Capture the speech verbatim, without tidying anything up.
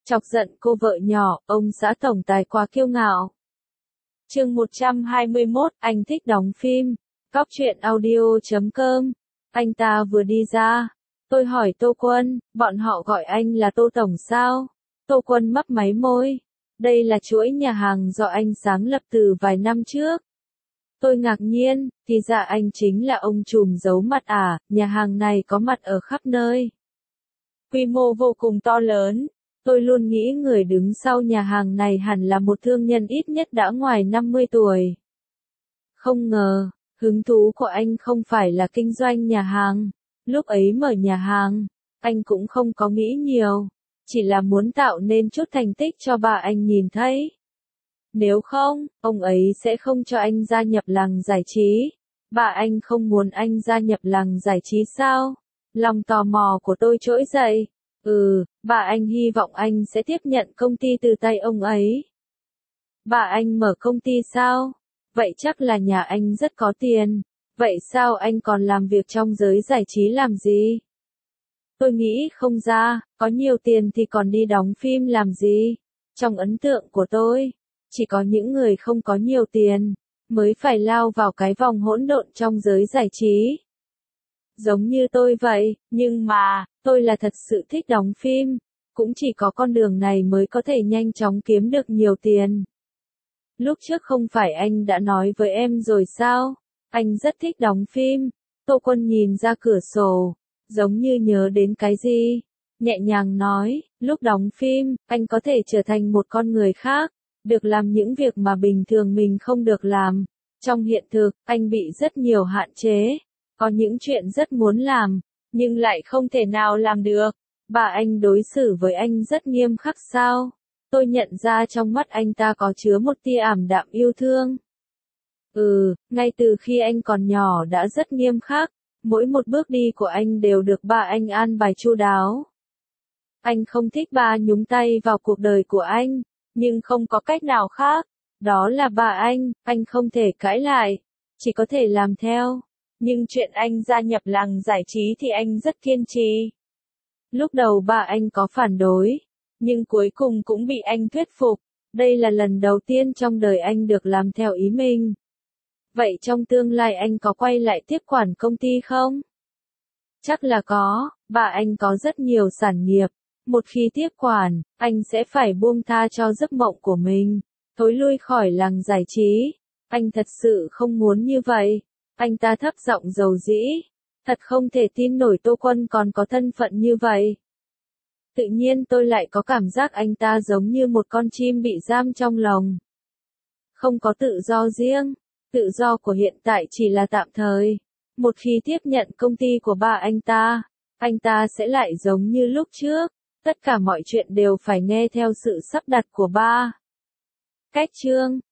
Chọc giận cô vợ nhỏ, ông xã tổng tài quá kiêu ngạo. Chương một trăm hai mươi mốt, anh thích đóng phim. Cóc truyện audio chấm com. Anh ta vừa đi ra. Tôi hỏi Tô Quân, bọn họ gọi anh là Tô Tổng sao? Tô Quân mấp máy môi. Đây là chuỗi nhà hàng do anh sáng lập từ vài năm trước. Tôi ngạc nhiên, thì ra anh chính là ông trùm giấu mặt à, nhà hàng này có mặt ở khắp nơi. Quy mô vô cùng to lớn. Tôi luôn nghĩ người đứng sau nhà hàng này hẳn là một thương nhân ít nhất đã ngoài năm mươi tuổi. Không ngờ, hứng thú của anh không phải là kinh doanh nhà hàng. Lúc ấy mở nhà hàng, anh cũng không có nghĩ nhiều, chỉ là muốn tạo nên chút thành tích cho bà anh nhìn thấy. Nếu không, ông ấy sẽ không cho anh gia nhập làng giải trí. Bà anh không muốn anh gia nhập làng giải trí sao? Lòng tò mò của tôi trỗi dậy. Ừ, bà anh hy vọng anh sẽ tiếp nhận công ty từ tay ông ấy. Bà anh mở công ty sao? Vậy chắc là nhà anh rất có tiền. Vậy sao anh còn làm việc trong giới giải trí làm gì? Tôi nghĩ không ra, có nhiều tiền thì còn đi đóng phim làm gì? Trong ấn tượng của tôi, chỉ có những người không có nhiều tiền, mới phải lao vào cái vòng hỗn độn trong giới giải trí. Giống như tôi vậy, nhưng mà, tôi là thật sự thích đóng phim, cũng chỉ có con đường này mới có thể nhanh chóng kiếm được nhiều tiền. Lúc trước không phải anh đã nói với em rồi sao? Anh rất thích đóng phim. Tô Quân nhìn ra cửa sổ, giống như nhớ đến cái gì, nhẹ nhàng nói, lúc đóng phim, anh có thể trở thành một con người khác, được làm những việc mà bình thường mình không được làm. Trong hiện thực, anh bị rất nhiều hạn chế, có những chuyện rất muốn làm, nhưng lại không thể nào làm được. Bà anh đối xử với anh rất nghiêm khắc sao? Tôi nhận ra trong mắt anh ta có chứa một tia ảm đạm yêu thương. Ừ, ngay từ khi anh còn nhỏ đã rất nghiêm khắc, mỗi một bước đi của anh đều được ba anh an bài chu đáo. Anh không thích ba nhúng tay vào cuộc đời của anh, nhưng không có cách nào khác. Đó là ba anh, anh không thể cãi lại, chỉ có thể làm theo. Nhưng chuyện anh gia nhập làng giải trí thì anh rất kiên trì. Lúc đầu ba anh có phản đối, nhưng cuối cùng cũng bị anh thuyết phục. Đây là lần đầu tiên trong đời anh được làm theo ý mình. Vậy trong tương lai anh có quay lại tiếp quản công ty không? Chắc là có, bà anh có rất nhiều sản nghiệp. Một khi tiếp quản, anh sẽ phải buông tha cho giấc mộng của mình, thối lui khỏi làng giải trí. Anh thật sự không muốn như vậy. Anh ta thấp giọng dầu dĩ. Thật không thể tin nổi Tô Quân còn có thân phận như vậy. Tự nhiên tôi lại có cảm giác anh ta giống như một con chim bị giam trong lồng. Không có tự do riêng. Tự do của hiện tại chỉ là tạm thời. Một khi tiếp nhận công ty của ba anh ta, anh ta sẽ lại giống như lúc trước. Tất cả mọi chuyện đều phải nghe theo sự sắp đặt của ba. Cách chương